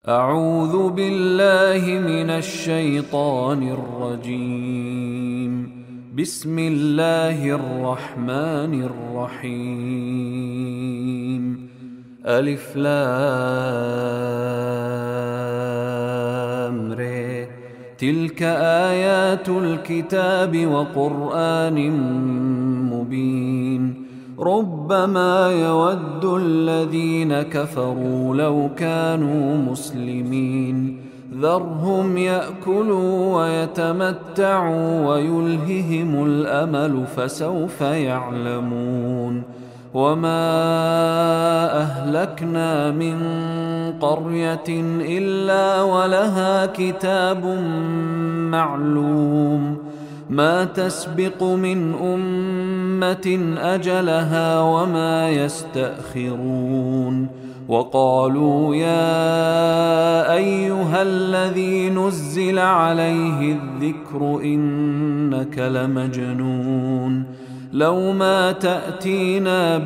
أعوذ بالله من الشيطان الرجيم. بسم الله الرحمن الرحيم. ألف لام ر. تلك آيات الكتاب وقرآن مبين. ربما يود الذين كفروا لو كانوا مسلمين. ذرهم يأكلوا ويتمتعوا ويلههم الأمل فسوف يعلمون. وما أهلكنا من قرية إلا ولها كتاب معلوم. ما تسبق من أمة أجلها وما يستأخرون. وقالوا يا أيها الذي نزل عليه الذكر إنك لمجنون. لو ما تأتينا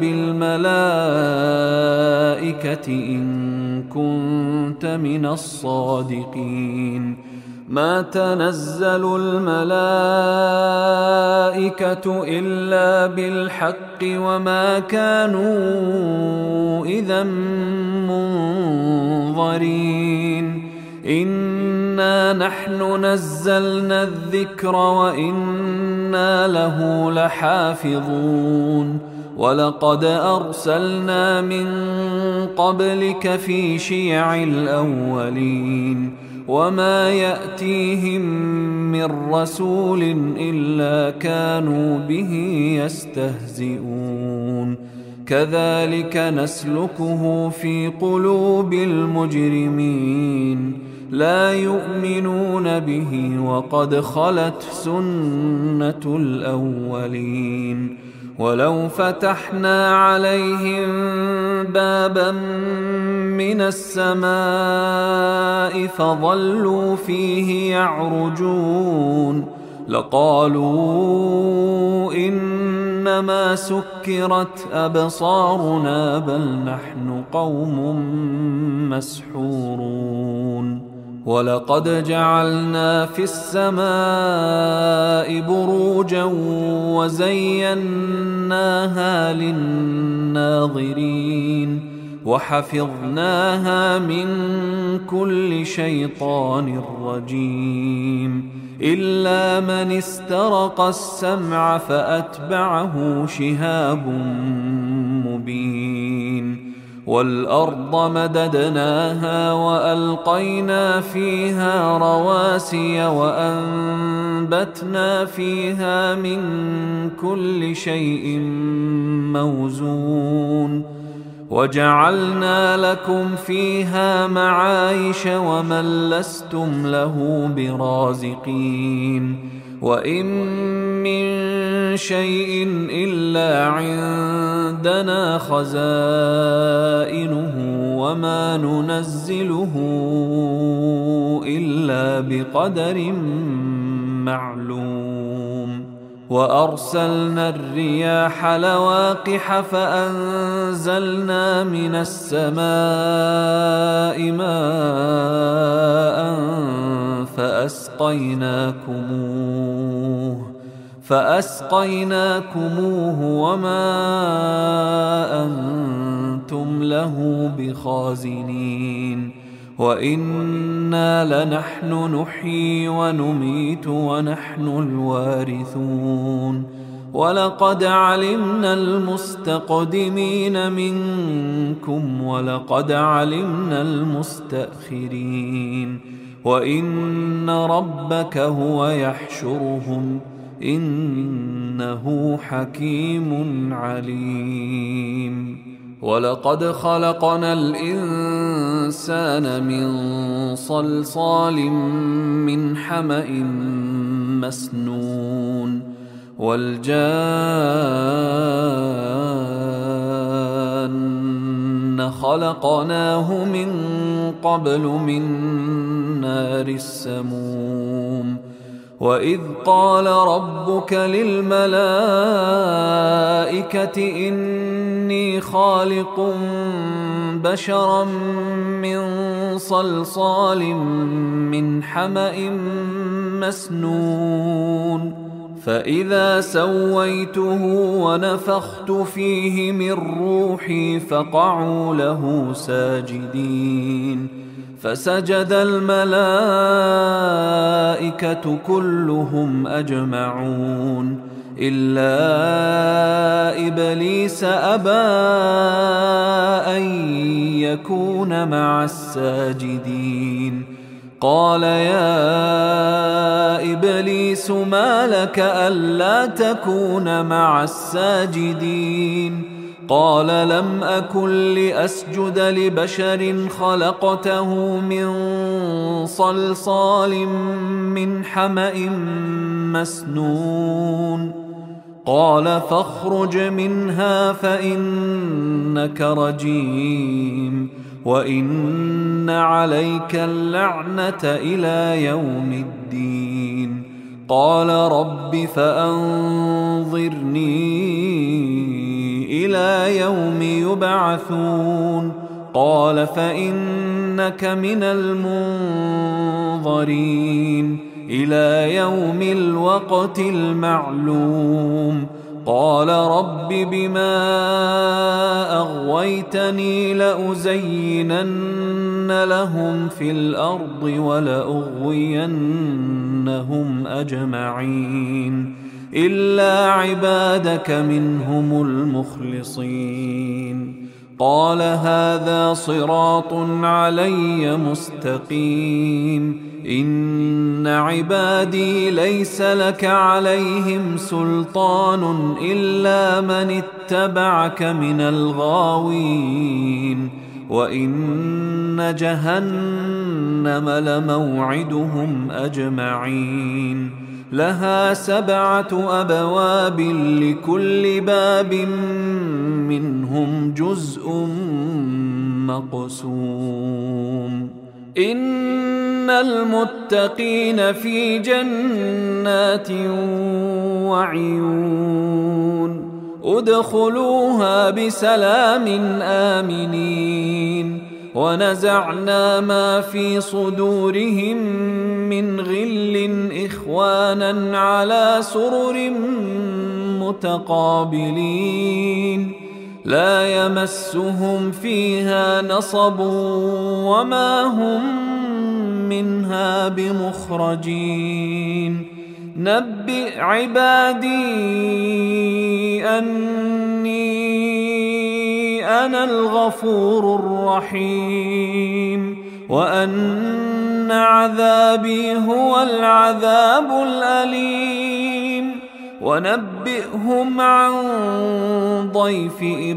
بالملائكة إن كنت من الصادقين. ما تنزل الملائكة إلا بالحق وما كانوا إذا منظرين. إنا نحن نزلنا الذكر وإنا له لحافظون. ولقد أرسلنا من قبلك في شيع الأولين. وما يأتيهم من رسول إلا كانوا به يستهزئون. كذلك نسلكه في قلوب المجرمين. لا يؤمنون به وقد خلت سنة الأولين. ولو فتحنا عليهم بابا من السماء فظلوا فيه يعرجون لقالوا إنما سكرت أبصارنا بل نحن قوم مسحورون. ولقد جعلنا في السماء بروجا وزيناها للناظرين وحفظناها من كل شيطان رجيم إلا من استرق السمع فأتبعه شهاب مبين. والأرض مددناها وألقينا فيها رواسي وأنبتنا فيها من كل شيء موزون. وجعلنا لكم فيها معايش ومن لستم له برازقين. وإن من شيء إلا عندنا خزائنه وما ننزله إلا بقدر معلوم. وأرسلنا الرياح لواقح فأنزلنا من السماء ماء فأسقيناكموه وما أنتم له بخازنين. وإنا لنحن نحيي ونميت ونحن الوارثون. ولقد علمنا المستقدمين منكم ولقد علمنا المستأخرين. وإن ربك هو يحشرهم إنه حكيم عليم. ولقد خلقنا الإنسان من صلصال من حمأ مسنون. والجان خلقناه من قبل من نار السموم. وإذ قال ربك للملائكة إني خالق بشرا من صلصال من حمأ مسنون فإذا سويته ونفخت فيه من روحي فقعوا له ساجدين فسجد الملائكة كلهم أجمعون إلا إبليس أبى أن يكون مع الساجدين قال يا إبليس ما لك ألا تكون مع الساجدين قال لم أكن لأسجد لبشر خلقته من صلصال من حمأ مسنون قال فاخرج منها فإنك رجيم وإن عليك اللعنة إلى يوم الدين قال رب فأنظرني إلى يوم يبعثون قال فإنك من المنظرين إلى يوم الوقت المعلوم قال رب بما أغويتني لأزينن لهم في الأرض ولأغوينهم أجمعين إلا عبادك منهم المخلصين قال هذا صراط علي مستقيم إن عبادي ليس لك عليهم سلطان إلا من اتبعك من الغاوين وإن جهنم لموعدهم أجمعين لها 7 أبواب لكل باب منهم جزء مقسوم إن المتقين في جنات وعيون ادخلوها بسلام آمنين ونزعنا ما في صدورهم من غل إخوانا على سرر متقابلين لا يمسهم فيها نصب وما هم منها بمخرجين نبئ عبادي أني أنا الغفور الرحيم وأن عذابي هو العذاب الأليم ونبئهم عن ضيف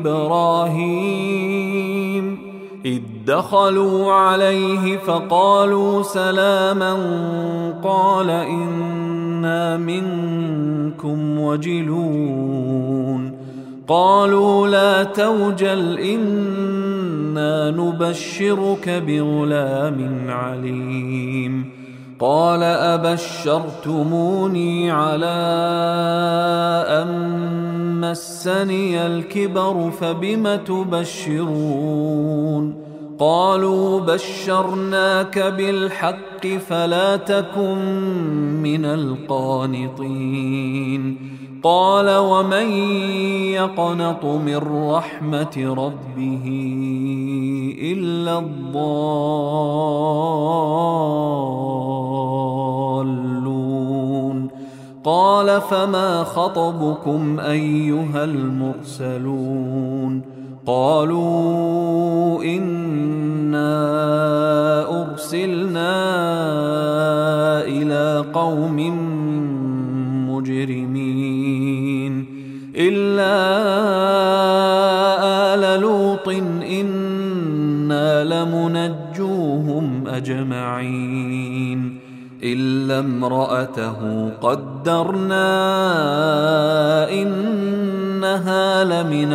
إبراهيم إذ دخلوا عليه فقالوا سلاما قال إنا منكم وجلون قالوا لا توجل إنا نبشرك بغلام عليم قال أبشرتموني على أن مسني الكبر فبم تبشرون قالوا بشرناك بالحق فلا تكن من القانطين قال ومن يقنط من رحمة ربه إلا الضالون قال فما خطبكم أيها المرسلون قالوا إنا أرسلنا إلى قوم مجرمين إلا آل لوط إنا لمنجوهم أجمعين إلا امرأته قدرنا إنها لمن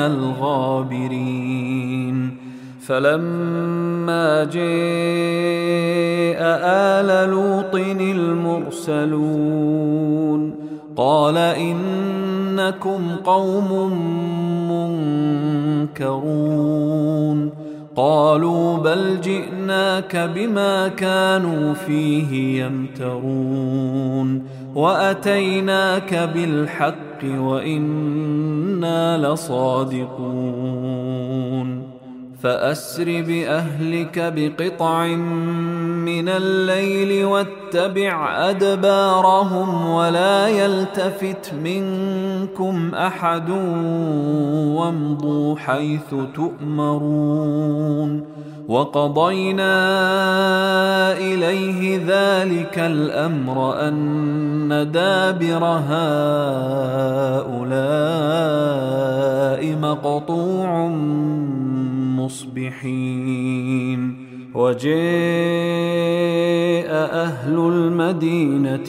الغابرين فلما جاء آل لوط المرسلون قال إنكم قوم منكرون قالوا بل جئناك بما كانوا فيه يمترون وأتيناك بالحق وإنا لصادقون فأسر بأهلك بقطع من الليل واتبع أدبارهم ولا يلتفت منكم أحد وامضوا حيث تؤمرون وقضينا إليه ذلك الأمر أن دابر هؤلاء مقطوع مصبحين وجاء أهل المدينة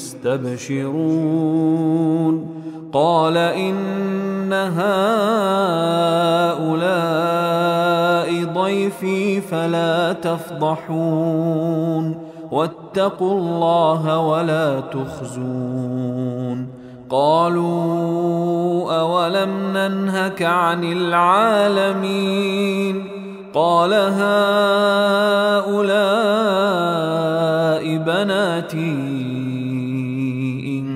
يستبشرون قال إن هؤلاء ضيفي فلا تفضحون واتقوا الله ولا تخزون قالوا أولم ننهك عن العالمين قال هؤلاء بناتي إن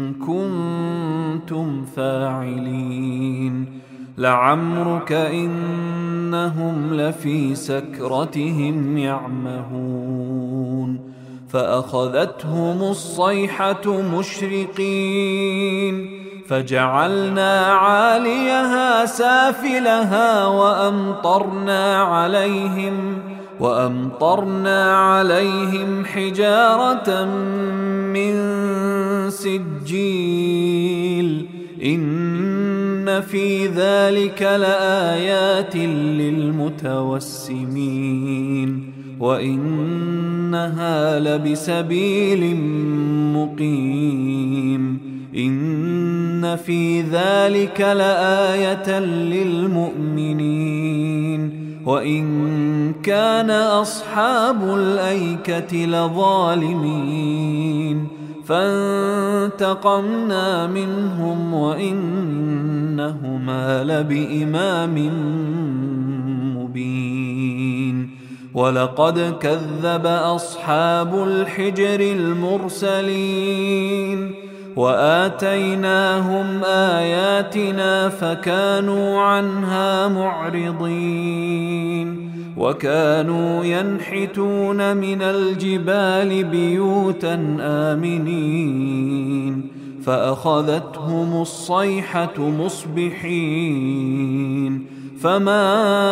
كنتم فاعلين لعمرك إنهم لفي سكرتهم يعمهون فأخذتهم الصيحة مشرقين فجعلنا عاليها سافلها وأمطرنا عليهم حجارة من سجيل إن في ذلك لآيات للمتوسمين وإنها لبسبيل مقيم إن في ذلك لآية للمؤمنين وإن كان أصحاب الأيكة لظالمين فانتقمنا منهم وإنهما لبإمام مبين ولقد كذب أصحاب الحجر المرسلين وآتيناهم آياتنا فكانوا عنها معرضين وكانوا ينحتون من الجبال بيوتا آمنين فأخذتهم الصيحة مصبحين فما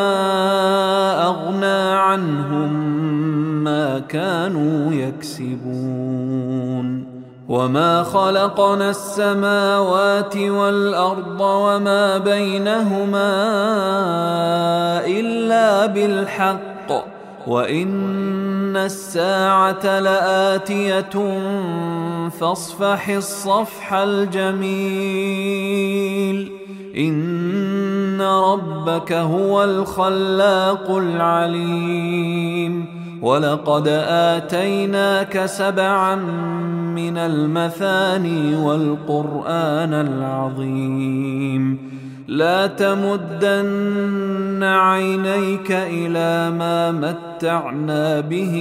أغنى عنهم ما كانوا يكسبون وما خلقنا السماوات والأرض وما بينهما إلا بالحق وإن الساعة لآتية فاصفح الصفح الجميل إن ربك هو الخلاق العليم ولقد آتيناك 7 من المثاني والقرآن العظيم لا تمدن عينيك إلى ما متعنا به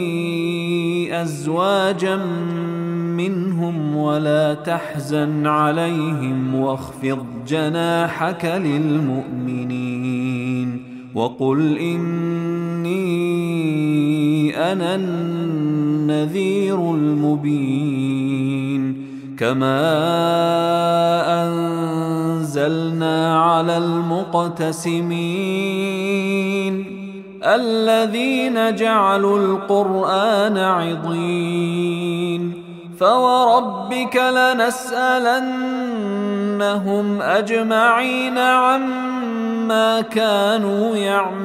أزواجا منهم ولا تحزن عليهم واخفض جناحك للمؤمنين وقل إني أنا النذير المبين كما أنزلنا على المقتسمين الذين جعلوا القرآن عضين فوربك لنسألنهم أجمعين عما كانوا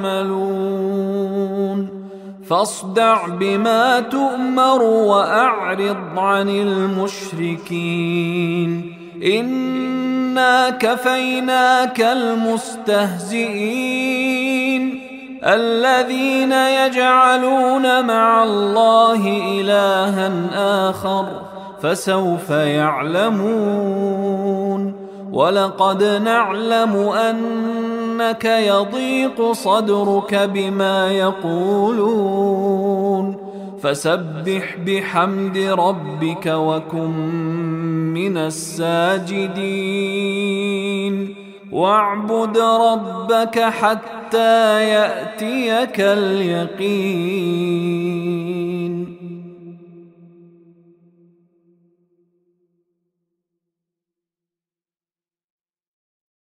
يعملون فاصدع بما تؤمر وأعرض عن المشركين إنا كفيناك المستهزئين الذين يجعلون مع الله إلها آخر فسوف يعلمون ولقد نعلم أنك يضيق صدرك بما يقولون فسبح بحمد ربك وكن من الساجدين واعبد ربك حتى يأتيك اليقين